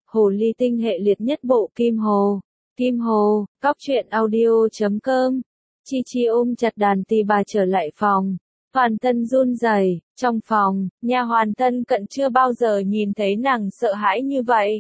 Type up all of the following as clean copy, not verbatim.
Hồ ly tinh hệ liệt nhất bộ Kim Hồ. Kim Hồ, cóc truyện audio.com. Chi Chi ôm chặt đàn tỳ bà trở lại phòng. Hoàn Tân run rẩy, trong phòng, nhà Hoàn Tân Cận chưa bao giờ nhìn thấy nàng sợ hãi như vậy.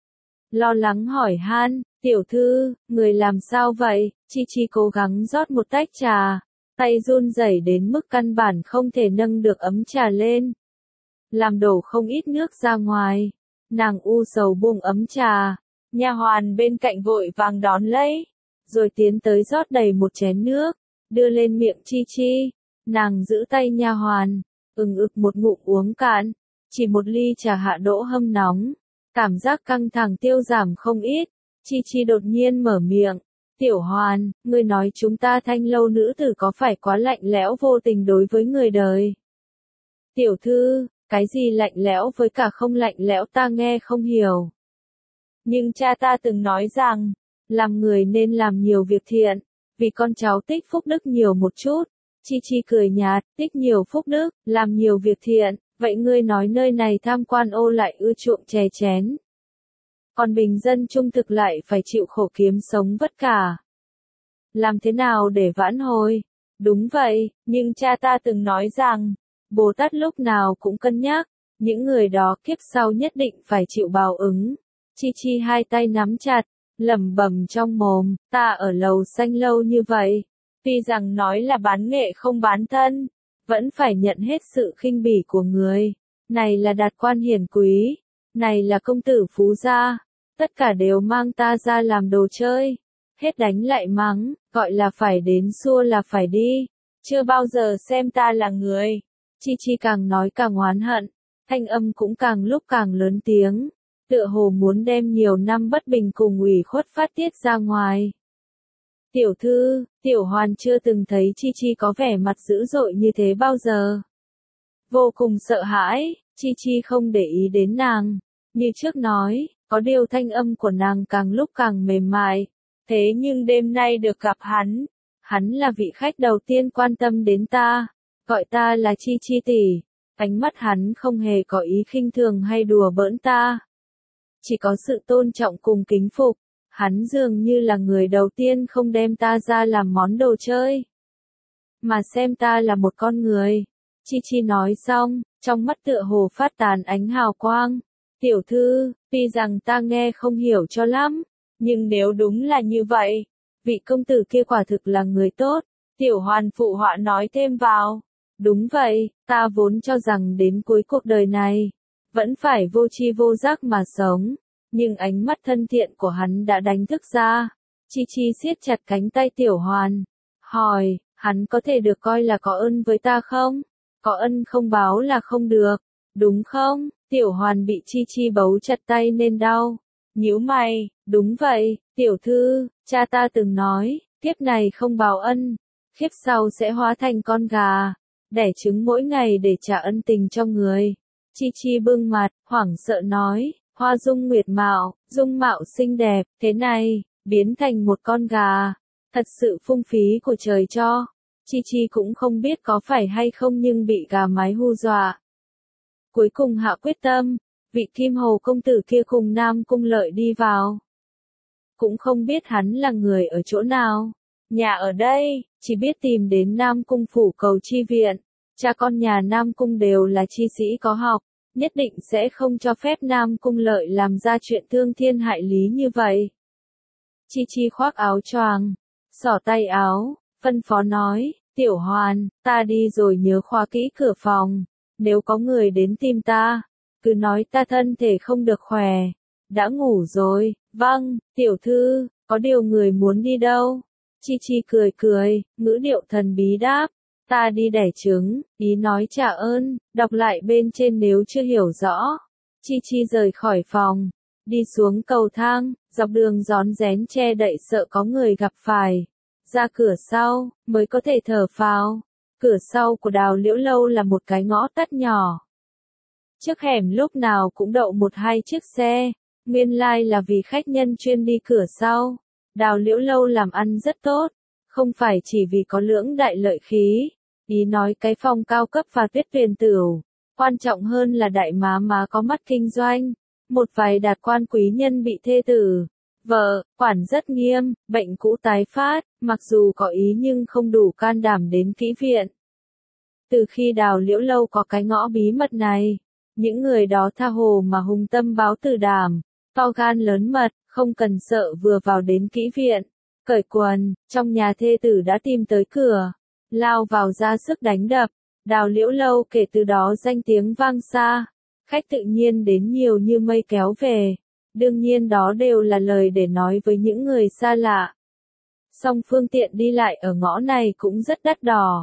Lo lắng hỏi han, tiểu thư, người làm sao vậy? Chi Chi cố gắng rót một tách trà, tay run rẩy đến mức căn bản không thể nâng được ấm trà lên. Làm đổ không ít nước ra ngoài, nàng u sầu buông ấm trà, nha hoàn bên cạnh vội vàng đón lấy, rồi tiến tới rót đầy một chén nước, đưa lên miệng Chi Chi. Nàng giữ tay nha hoàn, ực một ngụm uống cạn, chỉ một ly trà hạ đỗ hâm nóng, cảm giác căng thẳng tiêu giảm không ít. Chi Chi đột nhiên mở miệng, tiểu hoàn, ngươi nói chúng ta Thanh lâu nữ tử có phải quá lạnh lẽo vô tình đối với người đời? Tiểu thư, cái gì lạnh lẽo với cả không lạnh lẽo ta nghe không hiểu. Nhưng cha ta từng nói rằng, làm người nên làm nhiều việc thiện, vì con cháu tích phúc đức nhiều một chút. Chi Chi cười nhạt, tích nhiều phúc đức, làm nhiều việc thiện, vậy ngươi nói nơi này tham quan ô lại ưa chuộng chè chén. Còn bình dân trung thực lại phải chịu khổ kiếm sống vất vả. Làm thế nào để vãn hồi? Đúng vậy, nhưng cha ta từng nói rằng, Bồ Tát lúc nào cũng cân nhắc, những người đó kiếp sau nhất định phải chịu báo ứng. Chi Chi hai tay nắm chặt, lẩm bẩm trong mồm, ta ở lầu xanh lâu như vậy. Tuy rằng nói là bán nghệ không bán thân, vẫn phải nhận hết sự khinh bỉ của người. Này là đạt quan hiển quý, này là công tử phú gia, tất cả đều mang ta ra làm đồ chơi. Hết đánh lại mắng, gọi là phải đến xua là phải đi, chưa bao giờ xem ta là người. Chi Chi càng nói càng oán hận, thanh âm cũng càng lúc càng lớn tiếng, tựa hồ muốn đem nhiều năm bất bình cùng ủy khuất phát tiết ra ngoài. Tiểu thư, tiểu hoàn chưa từng thấy Chi Chi có vẻ mặt dữ dội như thế bao giờ. Vô cùng sợ hãi, Chi Chi không để ý đến nàng. Như trước nói, có điều thanh âm của nàng càng lúc càng mềm mại. Thế nhưng đêm nay được gặp hắn là vị khách đầu tiên quan tâm đến ta, gọi ta là Chi Chi tỷ. Ánh mắt hắn không hề có ý khinh thường hay đùa bỡn ta. Chỉ có sự tôn trọng cùng kính phục. Hắn dường như là người đầu tiên không đem ta ra làm món đồ chơi, mà xem ta là một con người. Chi Chi nói xong, trong mắt tựa hồ phát tán ánh hào quang. Tiểu thư, tuy rằng ta nghe không hiểu cho lắm, nhưng nếu đúng là như vậy, vị công tử kia quả thực là người tốt. Tiểu hoàn phụ họa nói thêm vào. Đúng vậy, ta vốn cho rằng đến cuối cuộc đời này, vẫn phải vô tri vô giác mà sống. Nhưng ánh mắt thân thiện của hắn đã đánh thức ra. Chi Chi siết chặt cánh tay tiểu hoàn. Hỏi, hắn có thể được coi là có ơn với ta không? Có ân không báo là không được, đúng không? Tiểu hoàn bị Chi Chi bấu chặt tay nên đau. Nhíu mày, đúng vậy, tiểu thư, cha ta từng nói, kiếp này không báo ân, kiếp sau sẽ hóa thành con gà, đẻ trứng mỗi ngày để trả ân tình cho người. Chi Chi bưng mặt, hoảng sợ nói. Hoa dung nguyệt mạo, dung mạo xinh đẹp, thế này, biến thành một con gà. Thật sự phung phí của trời cho. Chi Chi cũng không biết có phải hay không nhưng bị gà mái hù dọa. Cuối cùng hạ quyết tâm, vị Kim Hồ công tử kia cùng Nam Cung Lợi đi vào. Cũng không biết hắn là người ở chỗ nào. Nhà ở đây, chỉ biết tìm đến Nam Cung phủ cầu chi viện. Cha con nhà Nam Cung đều là chi sĩ có học. Nhất định sẽ không cho phép Nam Cung Lợi làm ra chuyện thương thiên hại lý như vậy. Chi Chi khoác áo choàng, xỏ tay áo, phân phó nói, tiểu hoàn, ta đi rồi nhớ khóa kỹ cửa phòng, nếu có người đến tìm ta, cứ nói ta thân thể không được khỏe, đã ngủ rồi. Vâng, tiểu thư, có điều người muốn đi đâu? Chi Chi cười cười, ngữ điệu thần bí đáp. Ta đi đẻ trứng, ý nói trả ơn, đọc lại bên trên nếu chưa hiểu rõ. Chi Chi rời khỏi phòng, đi xuống cầu thang, dọc đường rón rén che đậy sợ có người gặp phải. Ra cửa sau, mới có thể thở phào. Cửa sau của Đào Liễu Lâu là một cái ngõ tắt nhỏ. Trước hẻm lúc nào cũng đậu một hai chiếc xe, nguyên lai là vì khách nhân chuyên đi cửa sau. Đào Liễu Lâu làm ăn rất tốt, không phải chỉ vì có lưỡng đại lợi khí. Ý nói cái phòng cao cấp và tuyết tuyền tửu, quan trọng hơn là đại má có mắt kinh doanh. Một vài đạt quan quý nhân bị thê tử, vợ, quản rất nghiêm, bệnh cũ tái phát, mặc dù có ý nhưng không đủ can đảm đến kỹ viện. Từ khi Đào Liễu Lâu có cái ngõ bí mật này, những người đó tha hồ mà hùng tâm báo tử đảm, to gan lớn mật, không cần sợ vừa vào đến kỹ viện. Cởi quần, trong nhà thê tử đã tìm tới cửa, lao vào ra sức đánh đập. Đào Liễu Lâu kể từ đó danh tiếng vang xa, khách tự nhiên đến nhiều như mây kéo về. Đương nhiên đó đều là lời để nói với những người xa lạ. Song phương tiện đi lại ở ngõ này cũng rất đắt đỏ.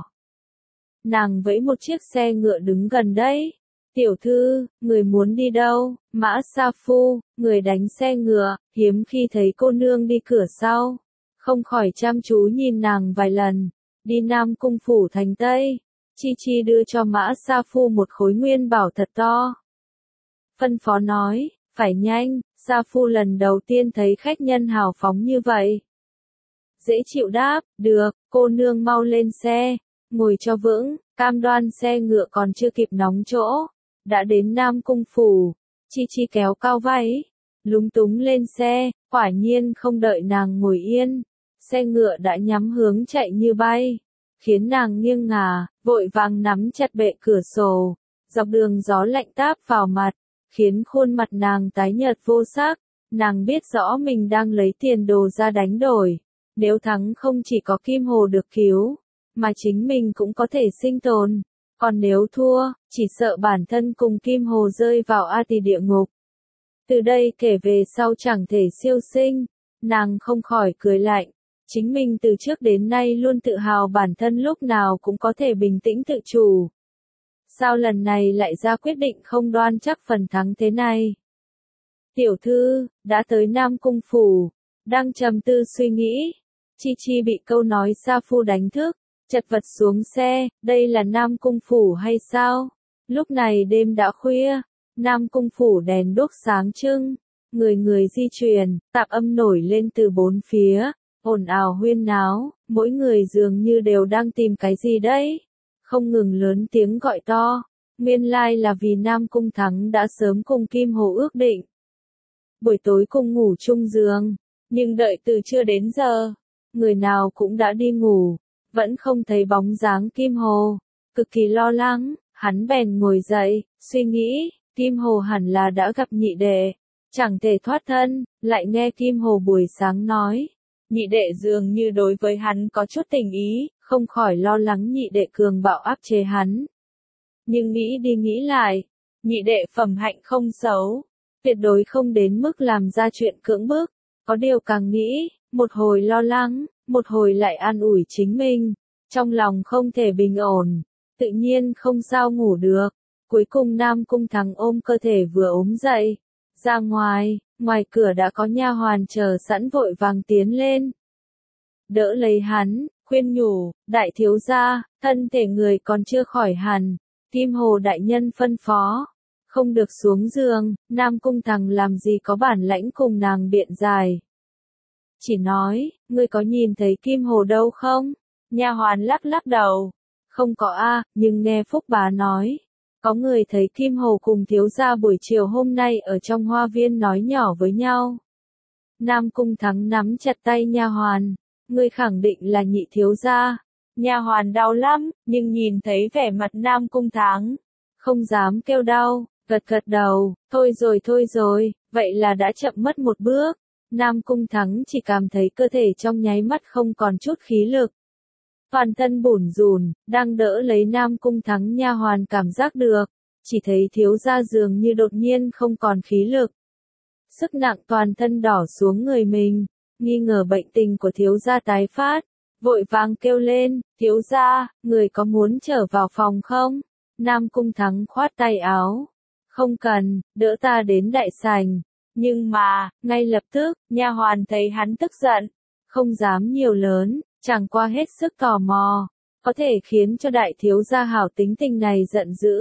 Nàng vẫy một chiếc xe ngựa đứng gần đấy. Tiểu thư, người muốn đi đâu? Mã Sa Phu, người đánh xe ngựa, hiếm khi thấy cô nương đi cửa sau. Không khỏi chăm chú nhìn nàng vài lần. Đi Nam Cung phủ thành Tây. Chi Chi đưa cho Mã Sa Phu một khối nguyên bảo thật to. Phân phó nói, phải nhanh, Sa Phu lần đầu tiên thấy khách nhân hào phóng như vậy. Dễ chịu đáp, được, cô nương mau lên xe, ngồi cho vững, cam đoan xe ngựa còn chưa kịp nóng chỗ. Đã đến Nam Cung phủ, Chi Chi kéo cao váy, lúng túng lên xe, quả nhiên không đợi nàng ngồi yên. Xe ngựa đã nhắm hướng chạy như bay, khiến nàng nghiêng ngả, vội vàng nắm chặt bệ cửa sổ. Dọc đường gió lạnh táp vào mặt, khiến khuôn mặt nàng tái nhợt vô sắc. Nàng biết rõ mình đang lấy tiền đồ ra đánh đổi. Nếu thắng không chỉ có Kim Hồ được cứu, mà chính mình cũng có thể sinh tồn. Còn nếu thua, chỉ sợ bản thân cùng Kim Hồ rơi vào A Tỳ địa ngục. Từ đây kể về sau chẳng thể siêu sinh, nàng không khỏi cười lạnh. Chính mình từ trước đến nay luôn tự hào bản thân lúc nào cũng có thể bình tĩnh tự chủ. Sao lần này lại ra quyết định không đoan chắc phần thắng thế này? Tiểu thư, đã tới Nam Cung phủ, đang trầm tư suy nghĩ. Chi Chi bị câu nói Sa Phu đánh thức, chật vật xuống xe, đây là Nam Cung phủ hay sao? Lúc này đêm đã khuya, Nam Cung phủ đèn đuốc sáng trưng, người người di chuyển, tạp âm nổi lên từ bốn phía, ồn ào huyên náo, mỗi người dường như đều đang tìm cái gì đấy, không ngừng lớn tiếng gọi to. Nguyên lai là vì Nam Cung Thắng đã sớm cùng Kim Hồ ước định buổi tối cùng ngủ chung giường, nhưng đợi từ trưa đến giờ, người nào cũng đã đi ngủ, vẫn không thấy bóng dáng Kim Hồ. Cực kỳ lo lắng, hắn bèn ngồi dậy, suy nghĩ, Kim Hồ hẳn là đã gặp nhị đệ, chẳng thể thoát thân. Lại nghe Kim Hồ buổi sáng nói, nhị đệ dường như đối với hắn có chút tình ý, không khỏi lo lắng nhị đệ cường bạo áp chế hắn. Nhưng nghĩ đi nghĩ lại, nhị đệ phẩm hạnh không xấu, tuyệt đối không đến mức làm ra chuyện cưỡng bức. Có điều càng nghĩ, một hồi lo lắng, một hồi lại an ủi chính mình, trong lòng không thể bình ổn, tự nhiên không sao ngủ được. Cuối cùng Nam Cung Thắng ôm cơ thể vừa ốm dậy, ra ngoài, ngoài cửa đã có nha hoàn chờ sẵn vội vàng tiến lên. Đỡ lấy hắn, khuyên nhủ, đại thiếu gia, thân thể người còn chưa khỏi hẳn, Kim Hồ đại nhân phân phó, không được xuống giường. Nam Cung Thắng làm gì có bản lãnh cùng nàng biện giải. Chỉ nói, ngươi có nhìn thấy Kim Hồ đâu không? Nha hoàn lắc lắc đầu. Không có a, nhưng nghe Phúc bá nói, có người thấy Kim Hồ cùng thiếu gia buổi chiều hôm nay ở trong hoa viên nói nhỏ với nhau. Nam Cung Thắng nắm chặt tay nha hoàn, ngươi khẳng định là nhị thiếu gia. Nha hoàn đau lắm, nhưng nhìn thấy vẻ mặt Nam Cung Thắng, không dám kêu đau, gật gật đầu, thôi rồi, vậy là đã chậm mất một bước. Nam Cung Thắng chỉ cảm thấy cơ thể trong nháy mắt không còn chút khí lực. Toàn thân bủn rủn, đang đỡ lấy Nam Cung Thắng nha hoàn cảm giác được, chỉ thấy thiếu gia dường như đột nhiên không còn khí lực. Sức nặng toàn thân đỏ xuống người mình, nghi ngờ bệnh tình của thiếu gia tái phát, vội vàng kêu lên, thiếu gia, người có muốn trở vào phòng không? Nam Cung Thắng khoát tay áo, không cần, đỡ ta đến đại sảnh. Nhưng mà, ngay lập tức, nha hoàn thấy hắn tức giận, không dám nhiều lớn, chẳng qua hết sức tò mò, có thể khiến cho đại thiếu gia hảo tính tình này giận dữ.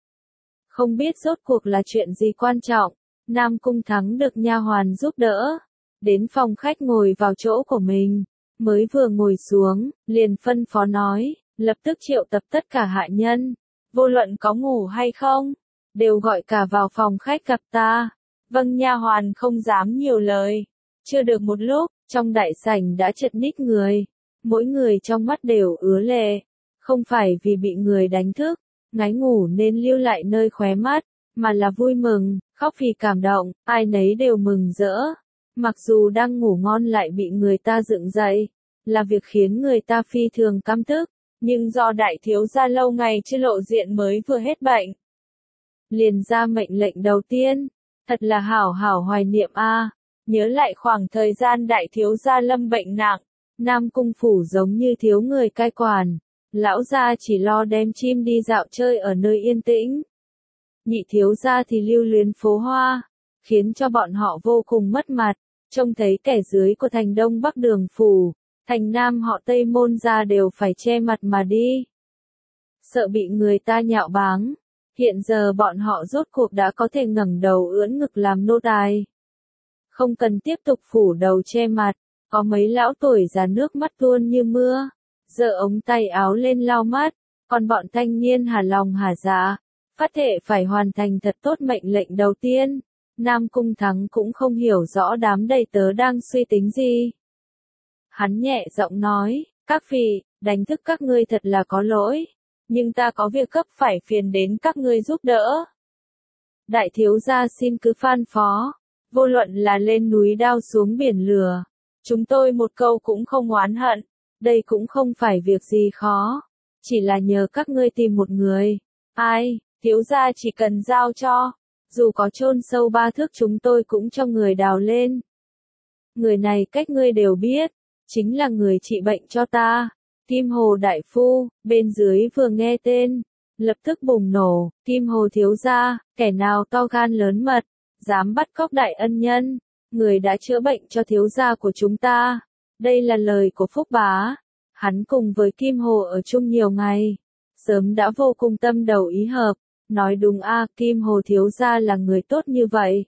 Không biết rốt cuộc là chuyện gì quan trọng, Nam Cung Thắng được nha hoàn giúp đỡ, đến phòng khách ngồi vào chỗ của mình, mới vừa ngồi xuống, liền phân phó nói, lập tức triệu tập tất cả hạ nhân, vô luận có ngủ hay không, đều gọi cả vào phòng khách gặp ta. Vâng, nha hoàn không dám nhiều lời. Chưa được một lúc, trong đại sảnh đã chật ních người. Mỗi người trong mắt đều ứa lệ. Không phải vì bị người đánh thức, ngái ngủ nên lưu lại nơi khóe mắt, mà là vui mừng, khóc vì cảm động, ai nấy đều mừng rỡ. Mặc dù đang ngủ ngon lại bị người ta dựng dậy, là việc khiến người ta phi thường căm tức, nhưng do đại thiếu gia lâu ngày chưa lộ diện mới vừa hết bệnh, liền ra mệnh lệnh đầu tiên. Thật là hảo hảo hoài niệm a. Nhớ lại khoảng thời gian đại thiếu gia lâm bệnh nặng, Nam Cung phủ giống như thiếu người cai quản. Lão gia chỉ lo đem chim đi dạo chơi ở nơi yên tĩnh. Nhị thiếu gia thì lưu luyến phố hoa, khiến cho bọn họ vô cùng mất mặt. Trông thấy kẻ dưới của thành Đông Bắc Đường phủ, thành Nam họ Tây Môn gia đều phải che mặt mà đi. Sợ bị người ta nhạo báng. Hiện giờ bọn họ rốt cuộc đã có thể ngẩng đầu ưỡn ngực làm nô tài. Không cần tiếp tục phủ đầu che mặt, có mấy lão tuổi già nước mắt tuôn như mưa, giơ ống tay áo lên lau mắt, còn bọn thanh niên hà lòng hà dạ, phát thệ phải hoàn thành thật tốt mệnh lệnh đầu tiên. Nam Cung Thắng cũng không hiểu rõ đám đầy tớ đang suy tính gì. Hắn nhẹ giọng nói, các vị, đánh thức các ngươi thật là có lỗi. Nhưng ta có việc cấp phải phiền đến các ngươi giúp đỡ. Đại thiếu gia xin cứ phan phó, vô luận là lên núi đao xuống biển lửa, chúng tôi một câu cũng không oán hận, đây cũng không phải việc gì khó, chỉ là nhờ các ngươi tìm một người. Ai, thiếu gia chỉ cần giao cho, dù có chôn sâu 3 thước chúng tôi cũng cho người đào lên. Người này cách ngươi đều biết, chính là người trị bệnh cho ta. Kim Hồ đại phu, bên dưới vừa nghe tên, lập tức bùng nổ, Kim Hồ thiếu gia, kẻ nào to gan lớn mật, dám bắt cóc đại ân nhân, người đã chữa bệnh cho thiếu gia của chúng ta. Đây là lời của Phúc Bá, hắn cùng với Kim Hồ ở chung nhiều ngày, sớm đã vô cùng tâm đầu ý hợp, nói đúng a, Kim Hồ thiếu gia là người tốt như vậy.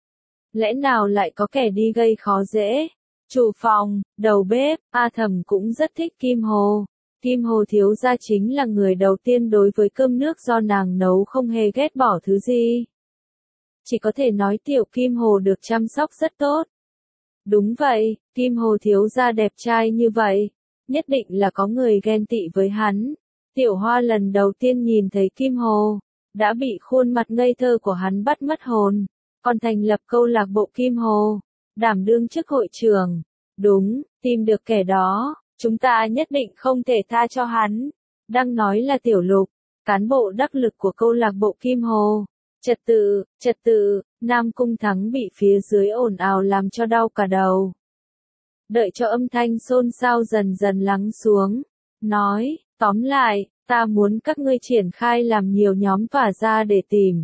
Lẽ nào lại có kẻ đi gây khó dễ? Chủ phòng, đầu bếp, A Thẩm cũng rất thích Kim Hồ. Kim Hồ thiếu gia chính là người đầu tiên đối với cơm nước do nàng nấu không hề ghét bỏ thứ gì. Chỉ có thể nói tiểu Kim Hồ được chăm sóc rất tốt. Đúng vậy, Kim Hồ thiếu gia đẹp trai như vậy, nhất định là có người ghen tị với hắn. Tiểu Hoa lần đầu tiên nhìn thấy Kim Hồ, đã bị khuôn mặt ngây thơ của hắn bắt mất hồn, còn thành lập câu lạc bộ Kim Hồ. Đảm đương chức hội trưởng. Đúng, tìm được kẻ đó, chúng ta nhất định không thể tha cho hắn. Đang nói là Tiểu Lục, cán bộ đắc lực của câu lạc bộ Kim Hồ. Trật tự, Nam Cung Thắng bị phía dưới ồn ào làm cho đau cả đầu. Đợi cho âm thanh xôn xao dần dần lắng xuống. Nói, tóm lại, ta muốn các ngươi triển khai làm nhiều nhóm tỏa ra để tìm.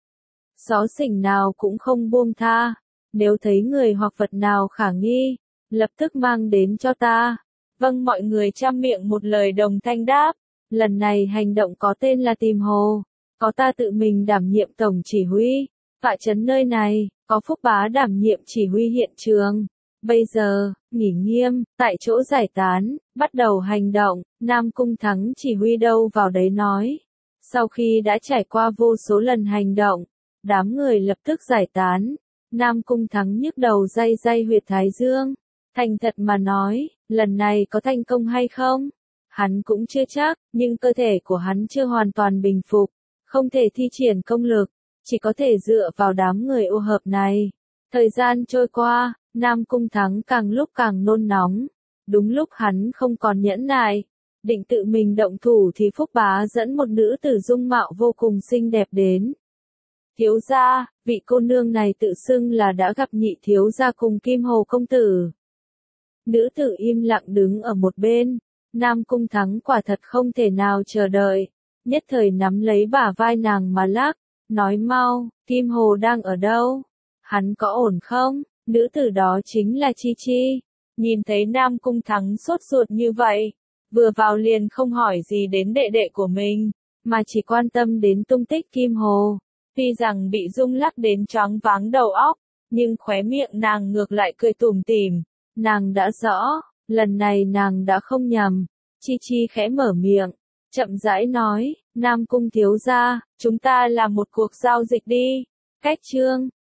Xó xỉnh nào cũng không buông tha. Nếu thấy người hoặc vật nào khả nghi, lập tức mang đến cho ta. Vâng, mọi người trăm miệng một lời đồng thanh đáp. Lần này hành động có tên là tìm Hồ. Có ta tự mình đảm nhiệm tổng chỉ huy. Tọa trấn nơi này, có Phúc Bá đảm nhiệm chỉ huy hiện trường. Bây giờ, nghỉ nghiêm, tại chỗ giải tán, bắt đầu hành động. Nam Cung Thắng chỉ huy đâu vào đấy nói. Sau khi đã trải qua vô số lần hành động, đám người lập tức giải tán. Nam Cung Thắng nhức đầu day day huyệt thái dương. Thành thật mà nói, lần này có thành công hay không? Hắn cũng chưa chắc, nhưng cơ thể của hắn chưa hoàn toàn bình phục, không thể thi triển công lực, chỉ có thể dựa vào đám người ô hợp này. Thời gian trôi qua, Nam Cung Thắng càng lúc càng nôn nóng. Đúng lúc hắn không còn nhẫn nại, định tự mình động thủ thì Phúc Bá dẫn một nữ tử dung mạo vô cùng xinh đẹp đến. Thiếu gia, vị cô nương này tự xưng là đã gặp nhị thiếu gia cùng Kim Hồ công tử. Nữ tử im lặng đứng ở một bên, Nam Cung Thắng quả thật không thể nào chờ đợi, nhất thời nắm lấy bả vai nàng mà lắc, nói mau, Kim Hồ đang ở đâu? Hắn có ổn không? Nữ tử đó chính là Chi Chi. Nhìn thấy Nam Cung Thắng sốt ruột như vậy, vừa vào liền không hỏi gì đến đệ đệ của mình, mà chỉ quan tâm đến tung tích Kim Hồ. Tuy rằng bị rung lắc đến choáng váng đầu óc, nhưng khóe miệng nàng ngược lại cười tủm tỉm. Nàng đã rõ, lần này nàng đã không nhầm. Chi Chi khẽ mở miệng, chậm rãi nói, Nam Cung thiếu gia, chúng ta làm một cuộc giao dịch đi. Cách chương